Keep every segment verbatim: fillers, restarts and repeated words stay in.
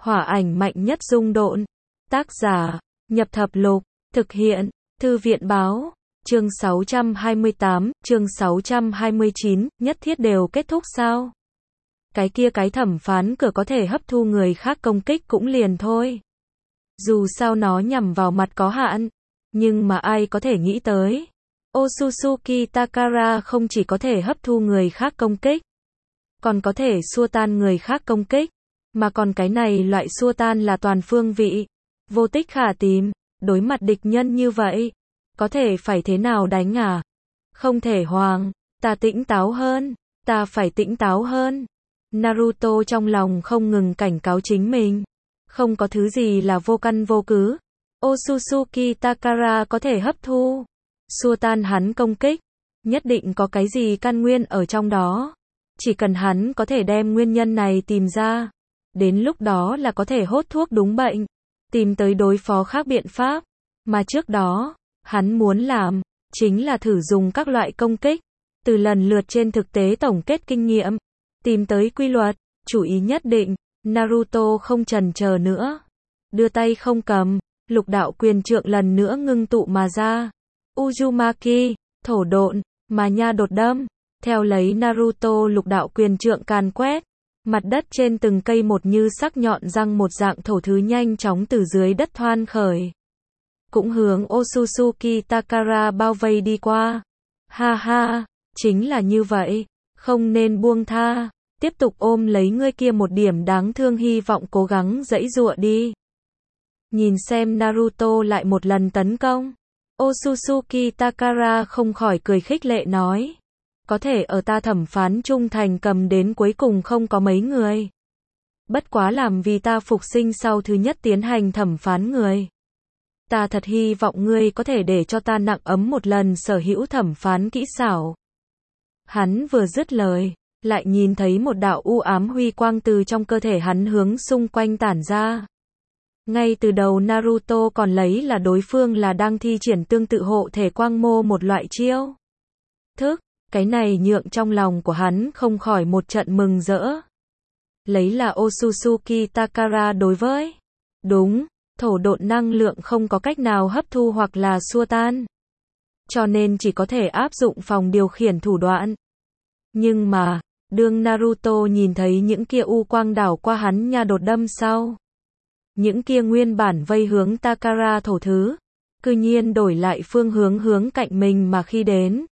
Hỏa ảnh mạnh nhất dung độn. Tác giả, Nhập Thập Lục, thực hiện, Thư viện báo. Chương sáu trăm hai mươi tám, chương sáu trăm hai mươi chín, nhất thiết đều kết thúc sao? Cái kia cái thẩm phán cửa có thể hấp thu người khác công kích cũng liền thôi. Dù sao nó nhằm vào mặt có hạn, nhưng mà ai có thể nghĩ tới. Otsutsuki Takara không chỉ có thể hấp thu người khác công kích, còn có thể xua tan người khác công kích, mà còn cái này loại xua tan là toàn phương vị, vô tích khả tìm, đối mặt địch nhân như vậy, có thể phải thế nào đánh à? Không thể hoàng, ta tĩnh táo hơn, ta phải tĩnh táo hơn. Naruto trong lòng không ngừng cảnh cáo chính mình, không có thứ gì là vô căn vô cứ. Otsutsuki Takara có thể hấp thu, xua tan hắn công kích, nhất định có cái gì căn nguyên ở trong đó. Chỉ cần hắn có thể đem nguyên nhân này tìm ra, đến lúc đó là có thể hốt thuốc đúng bệnh, tìm tới đối phó khác biện pháp. Mà trước đó, hắn muốn làm, chính là thử dùng các loại công kích, từ lần lượt trên thực tế tổng kết kinh nghiệm, tìm tới quy luật, chủ ý nhất định. Naruto không chần chờ nữa, đưa tay không cầm, lục đạo quyền trượng lần nữa ngưng tụ mà ra. Uzumaki, thổ độn, mà nha đột đâm. Theo lấy Naruto lục đạo quyền trượng càn quét, mặt đất trên từng cây một như sắc nhọn răng một dạng thổ thứ nhanh chóng từ dưới đất thoan khởi, cũng hướng Otsutsuki Takara bao vây đi qua. Ha ha, chính là như vậy, không nên buông tha, tiếp tục ôm lấy ngươi kia một điểm đáng thương, hy vọng cố gắng giãy giụa đi. Nhìn xem Naruto lại một lần tấn công, Otsutsuki Takara không khỏi cười khích lệ nói, có thể ở ta thẩm phán trung thành cầm đến cuối cùng không có mấy người. Bất quá làm vì ta phục sinh sau thứ nhất tiến hành thẩm phán người. Ta thật hy vọng ngươi có thể để cho ta nặng ấm một lần sở hữu thẩm phán kỹ xảo. Hắn vừa dứt lời, lại nhìn thấy một đạo u ám huy quang từ trong cơ thể hắn hướng xung quanh tản ra. Ngay từ đầu Naruto còn lấy là đối phương là đang thi triển tương tự hộ thể quang mô một loại chiêu thức, cái này nhượng trong lòng của hắn không khỏi một trận mừng rỡ. Lấy là Otsutsuki Takara đối với đúng thổ độn năng lượng không có cách nào hấp thu hoặc là xua tan, cho nên chỉ có thể áp dụng phòng điều khiển thủ đoạn. Nhưng mà, đương Naruto nhìn thấy những kia u quang đảo qua hắn nha đột đâm sau, những kia nguyên bản vây hướng Takara thổ thứ, cư nhiên đổi lại phương hướng hướng cạnh mình mà khi đến.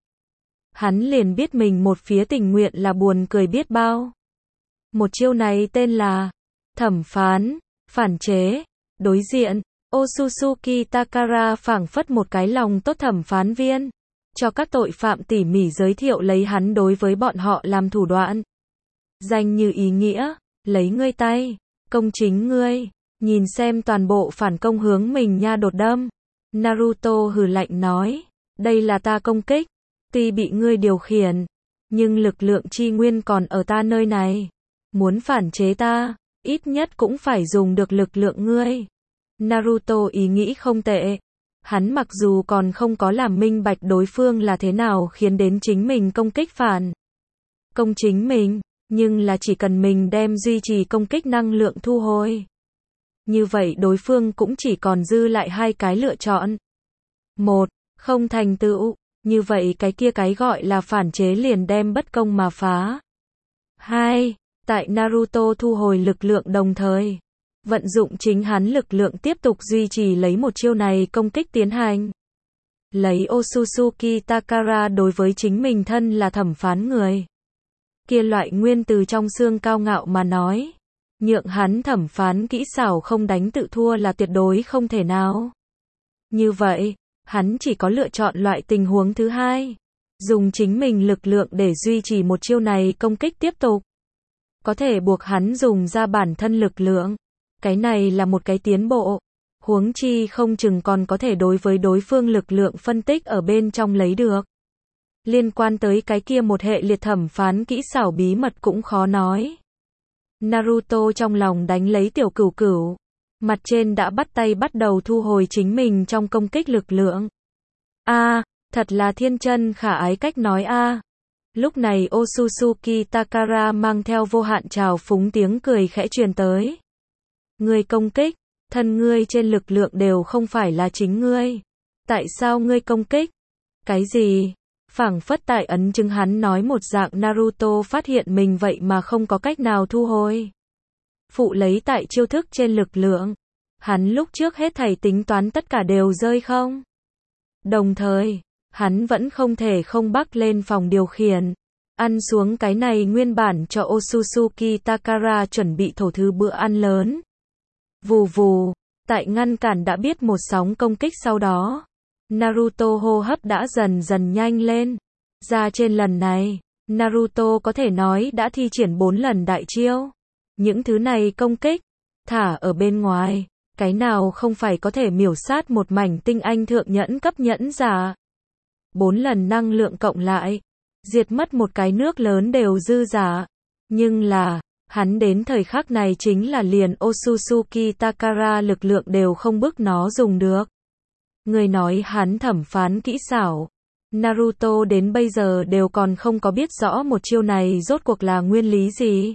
Hắn liền biết mình một phía tình nguyện là buồn cười biết bao. Một chiêu này tên là thẩm phán, phản chế. Đối diện, Otsutsuki Takara phảng phất một cái lòng tốt thẩm phán viên, cho các tội phạm tỉ mỉ giới thiệu lấy hắn đối với bọn họ làm thủ đoạn. Danh như ý nghĩa, lấy ngươi tay, công chính ngươi, nhìn xem toàn bộ phản công hướng mình nha đột đâm. Naruto hừ lạnh nói, đây là ta công kích, tuy bị ngươi điều khiển, nhưng lực lượng chi nguyên còn ở ta nơi này. Muốn phản chế ta, ít nhất cũng phải dùng được lực lượng ngươi. Naruto ý nghĩ không tệ. Hắn mặc dù còn không có làm minh bạch đối phương là thế nào khiến đến chính mình công kích phản công chính mình, nhưng là chỉ cần mình đem duy trì công kích năng lượng thu hồi, như vậy đối phương cũng chỉ còn dư lại hai cái lựa chọn. Một, không thành tựu, như vậy cái kia cái gọi là phản chế liền đem bất công mà phá. Hai, tại Naruto thu hồi lực lượng đồng thời, vận dụng chính hắn lực lượng tiếp tục duy trì lấy một chiêu này công kích tiến hành. Lấy Otsutsuki Takara đối với chính mình thân là thẩm phán người, kia loại nguyên từ trong xương cao ngạo mà nói, nhượng hắn thẩm phán kỹ xảo không đánh tự thua là tuyệt đối không thể nào. Như vậy, hắn chỉ có lựa chọn loại tình huống thứ hai, dùng chính mình lực lượng để duy trì một chiêu này công kích tiếp tục. Có thể buộc hắn dùng ra bản thân lực lượng. Cái này là một cái tiến bộ, huống chi không chừng còn có thể đối với đối phương lực lượng phân tích ở bên trong lấy được. Liên quan tới cái kia một hệ liệt thẩm phán kỹ xảo bí mật cũng khó nói. Naruto trong lòng đánh lấy tiểu cửu cửu, mặt trên đã bắt tay bắt đầu thu hồi chính mình trong công kích lực lượng. A, à, thật là thiên chân khả ái cách nói a. À. Lúc này Otsutsuki Takara mang theo vô hạn trào phúng tiếng cười khẽ truyền tới. Ngươi công kích, thân ngươi trên lực lượng đều không phải là chính ngươi. Tại sao ngươi công kích? Cái gì? Phảng phất tại ấn chứng hắn nói một dạng Naruto phát hiện mình vậy mà không có cách nào thu hồi. Phụ lấy tại chiêu thức trên lực lượng. Hắn lúc trước hết thảy tính toán tất cả đều rơi không? Đồng thời, hắn vẫn không thể không bắc lên phòng điều khiển. Ăn xuống cái này nguyên bản cho Otsutsuki Takara chuẩn bị thổ thư bữa ăn lớn. Vù vù, tại ngăn cản đã biết một sóng công kích sau đó. Naruto hô hấp đã dần dần nhanh lên. Ra trên lần này, Naruto có thể nói đã thi triển bốn lần đại chiêu. Những thứ này công kích, thả ở bên ngoài, cái nào không phải có thể miểu sát một mảnh tinh anh thượng nhẫn cấp nhẫn giả. Bốn lần năng lượng cộng lại, diệt mất một cái nước lớn đều dư giả. Nhưng là, hắn đến thời khắc này chính là liền Otsutsuki Takara lực lượng đều không bức nó dùng được. Người nói hắn thẩm phán kỹ xảo. Naruto đến bây giờ đều còn không có biết rõ một chiêu này rốt cuộc là nguyên lý gì.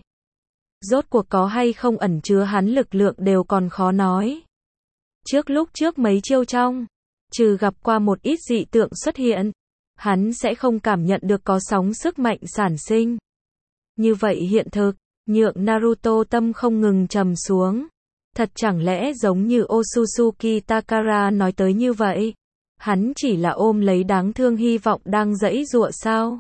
Rốt cuộc có hay không ẩn chứa hắn lực lượng đều còn khó nói. Trước lúc trước mấy chiêu trong, trừ gặp qua một ít dị tượng xuất hiện, hắn sẽ không cảm nhận được có sóng sức mạnh sản sinh. Như vậy hiện thực, nhượng Naruto tâm không ngừng trầm xuống. Thật chẳng lẽ giống như Otsutsuki Takara nói tới như vậy? Hắn chỉ là ôm lấy đáng thương hy vọng đang giãy giụa sao?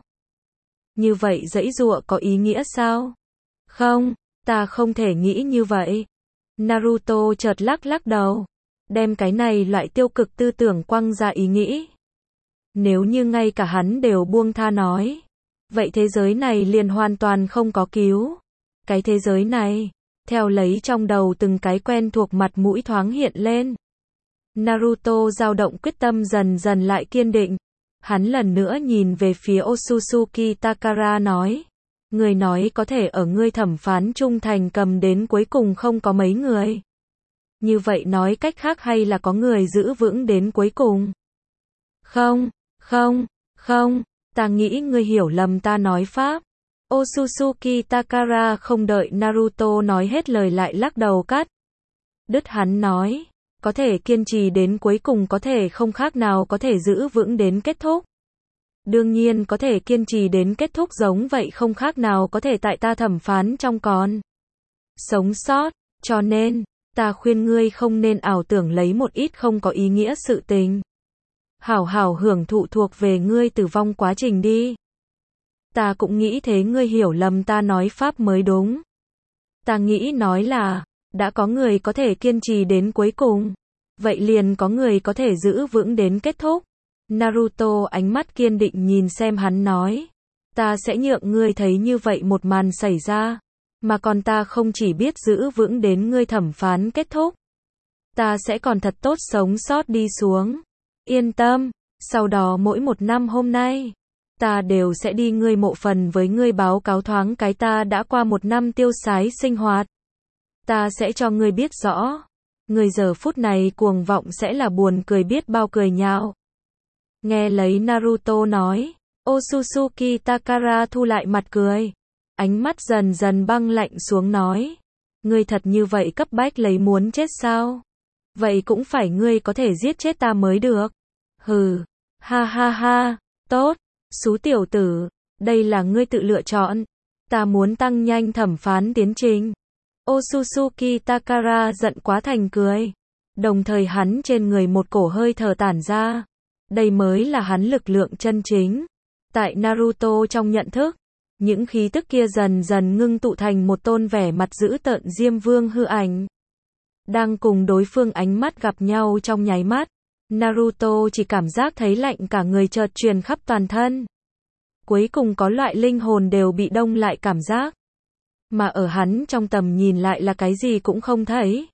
Như vậy giãy giụa có ý nghĩa sao? Không, ta không thể nghĩ như vậy. Naruto chợt lắc lắc đầu, đem cái này loại tiêu cực tư tưởng quăng ra ý nghĩ. Nếu như ngay cả hắn đều buông tha nói, vậy thế giới này liền hoàn toàn không có cứu. Cái thế giới này, theo lấy trong đầu từng cái quen thuộc mặt mũi thoáng hiện lên. Naruto dao động quyết tâm dần dần lại kiên định. Hắn lần nữa nhìn về phía Otsutsuki Takara nói. Người nói có thể ở ngươi thẩm phán trung thành cầm đến cuối cùng không có mấy người. Như vậy nói cách khác hay là có người giữ vững đến cuối cùng? Không, không, không, ta nghĩ ngươi hiểu lầm ta nói pháp. Otsutsuki Takara không đợi Naruto nói hết lời lại lắc đầu cắt. Đứt hắn nói, có thể kiên trì đến cuối cùng có thể không khác nào có thể giữ vững đến kết thúc. Đương nhiên có thể kiên trì đến kết thúc giống vậy không khác nào có thể tại ta thẩm phán trong còn sống sót, cho nên, ta khuyên ngươi không nên ảo tưởng lấy một ít không có ý nghĩa sự tình. Hảo hảo hưởng thụ thuộc về ngươi tử vong quá trình đi. Ta cũng nghĩ thế ngươi hiểu lầm ta nói pháp mới đúng. Ta nghĩ nói là, đã có người có thể kiên trì đến cuối cùng, vậy liền có người có thể giữ vững đến kết thúc. Naruto ánh mắt kiên định nhìn xem hắn nói, ta sẽ nhượng ngươi thấy như vậy một màn xảy ra, mà còn ta không chỉ biết giữ vững đến ngươi thẩm phán kết thúc, ta sẽ còn thật tốt sống sót đi xuống. Yên tâm, sau đó mỗi một năm hôm nay, ta đều sẽ đi ngươi mộ phần với ngươi báo cáo thoáng cái ta đã qua một năm tiêu sái sinh hoạt. Ta sẽ cho ngươi biết rõ, ngươi giờ phút này cuồng vọng sẽ là buồn cười biết bao cười nhạo. Nghe lấy Naruto nói, Otsutsuki Takara thu lại mặt cười, ánh mắt dần dần băng lạnh xuống nói, ngươi thật như vậy cấp bách lấy muốn chết sao? Vậy cũng phải ngươi có thể giết chết ta mới được. Hừ, ha ha ha, tốt, xú tiểu tử, đây là ngươi tự lựa chọn. Ta muốn tăng nhanh thẩm phán tiến trình. Otsutsuki Takara giận quá thành cười. Đồng thời hắn trên người một cổ hơi thở tản ra. Đây mới là hắn lực lượng chân chính. Tại Naruto trong nhận thức, những khí tức kia dần dần ngưng tụ thành một tôn vẻ mặt dữ tợn Diêm Vương hư ảnh. Đang cùng đối phương ánh mắt gặp nhau trong nháy mắt, Naruto chỉ cảm giác thấy lạnh cả người chợt truyền khắp toàn thân. Cuối cùng có loại linh hồn đều bị đông lại cảm giác. Mà ở hắn trong tầm nhìn lại là cái gì cũng không thấy.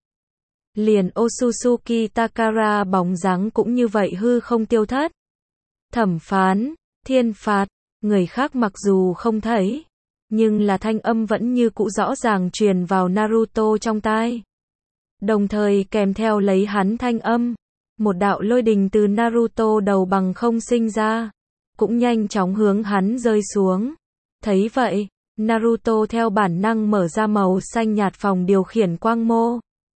Liền Otsutsuki Takara bóng dáng cũng như vậy hư không tiêu thất. Thẩm phán, thiên phạt, người khác mặc dù không thấy, nhưng là thanh âm vẫn như cũ rõ ràng truyền vào Naruto trong tai. Đồng thời kèm theo lấy hắn thanh âm, một đạo lôi đình từ Naruto đầu bằng không sinh ra, cũng nhanh chóng hướng hắn rơi xuống. Thấy vậy, Naruto theo bản năng mở ra màu xanh nhạt phòng điều khiển quang mô.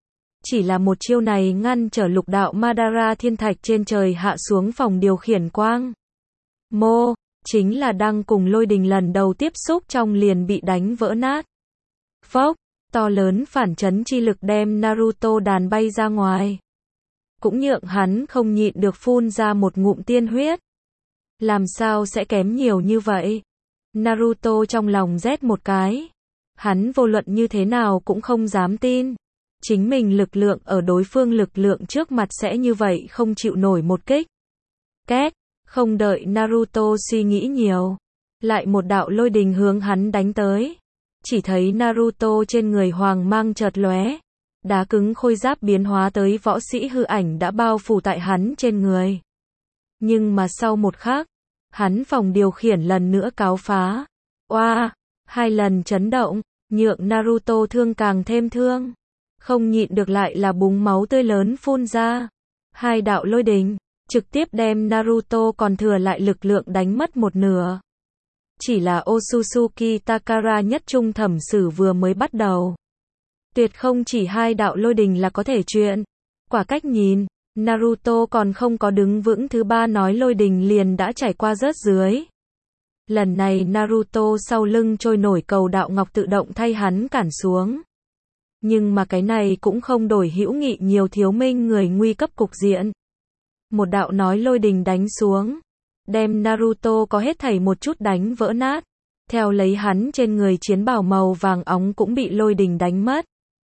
Chỉ là một chiêu này ngăn trở lục đạo Madara thiên thạch trên trời hạ xuống phòng điều khiển quang. Mô, chính là đang cùng lôi đình lần đầu tiếp xúc trong liền bị đánh vỡ nát. Phốc, to lớn phản chấn chi lực đem Naruto đàn bay ra ngoài. Cũng nhượng hắn không nhịn được phun ra một ngụm tiên huyết. Làm sao sẽ kém nhiều như vậy? Naruto trong lòng rét một cái. Hắn vô luận như thế nào cũng không dám tin. Chính mình lực lượng ở đối phương lực lượng trước mặt sẽ như vậy không chịu nổi một kích. Két, không đợi Naruto suy nghĩ nhiều. Lại một đạo lôi đình hướng hắn đánh tới. Chỉ thấy Naruto trên người hoàng mang chợt lóe. Đá cứng khôi giáp biến hóa tới võ sĩ hư ảnh đã bao phủ tại hắn trên người. Nhưng mà sau một khắc, hắn phòng điều khiển lần nữa cáo phá. Oa, wow, hai lần chấn động, nhượng Naruto thương càng thêm thương. Không nhịn được lại là búng máu tươi lớn phun ra. Hai đạo lôi đình, trực tiếp đem Naruto còn thừa lại lực lượng đánh mất một nửa. Chỉ là Otsutsuki Takara nhất trung thẩm xử vừa mới bắt đầu. Tuyệt không chỉ hai đạo lôi đình là có thể chuyện. Quả cách nhìn, Naruto còn không có đứng vững thứ ba nói lôi đình liền đã trải qua rớt dưới. Lần này Naruto sau lưng trôi nổi cầu đạo ngọc tự động thay hắn cản xuống. Nhưng mà cái này cũng không đổi hữu nghị nhiều thiếu minh người nguy cấp cục diện. Một đạo nói lôi đình đánh xuống. Đem Naruto có hết thảy một chút đánh vỡ nát. Theo lấy hắn trên người chiến bào màu vàng óng cũng bị lôi đình đánh mất.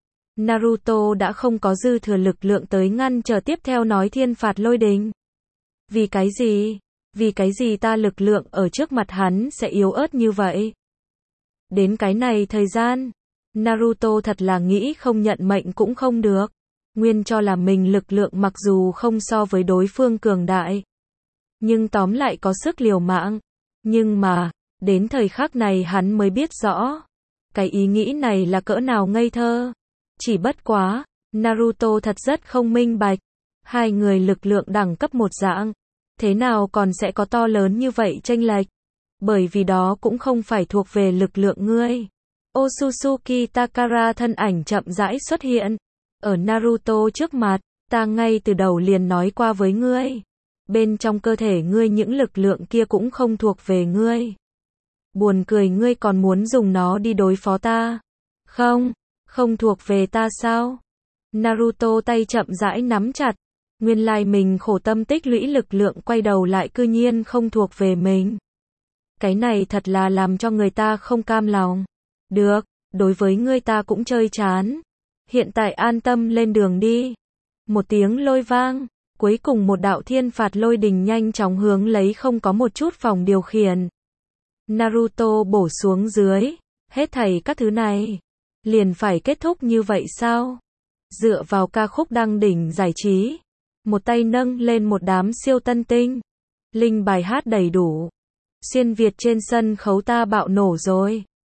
Naruto đã không có dư thừa lực lượng tới ngăn trở tiếp theo nói thiên phạt lôi đình. Vì cái gì? Vì cái gì ta lực lượng ở trước mặt hắn sẽ yếu ớt như vậy? Đến cái này thời gian, Naruto thật là nghĩ không nhận mệnh cũng không được. Nguyên cho là mình lực lượng mặc dù không so với đối phương cường đại. Nhưng tóm lại có sức liều mạng. Nhưng mà, đến thời khắc này hắn mới biết rõ. Cái ý nghĩ này là cỡ nào ngây thơ. Chỉ bất quá, Naruto thật rất không minh bạch. Hai người lực lượng đẳng cấp một dạng. Thế nào còn sẽ có to lớn như vậy chênh lệch? Bởi vì đó cũng không phải thuộc về lực lượng ngươi. Otsutsuki Takara thân ảnh chậm rãi xuất hiện. Ở Naruto trước mặt, ta ngay từ đầu liền nói qua với ngươi. Bên trong cơ thể ngươi những lực lượng kia cũng không thuộc về ngươi. Buồn cười ngươi còn muốn dùng nó đi đối phó ta. Không, không thuộc về ta sao? Naruto tay chậm rãi nắm chặt. Nguyên lai mình khổ tâm tích lũy lực lượng quay đầu lại cư nhiên không thuộc về mình. Cái này thật là làm cho người ta không cam lòng. Được, đối với ngươi ta cũng chơi chán. Hiện tại an tâm lên đường đi. Một tiếng lôi vang, cuối cùng một đạo thiên phạt lôi đình nhanh chóng hướng lấy không có một chút phòng điều khiển. Naruto bổ xuống dưới, hết thảy các thứ này, liền phải kết thúc như vậy sao? Dựa vào ca khúc đăng đỉnh giải trí, một tay nâng lên một đám siêu tân tinh, linh bài hát đầy đủ. Xuyên Việt trên sân khấu ta bạo nổ rồi.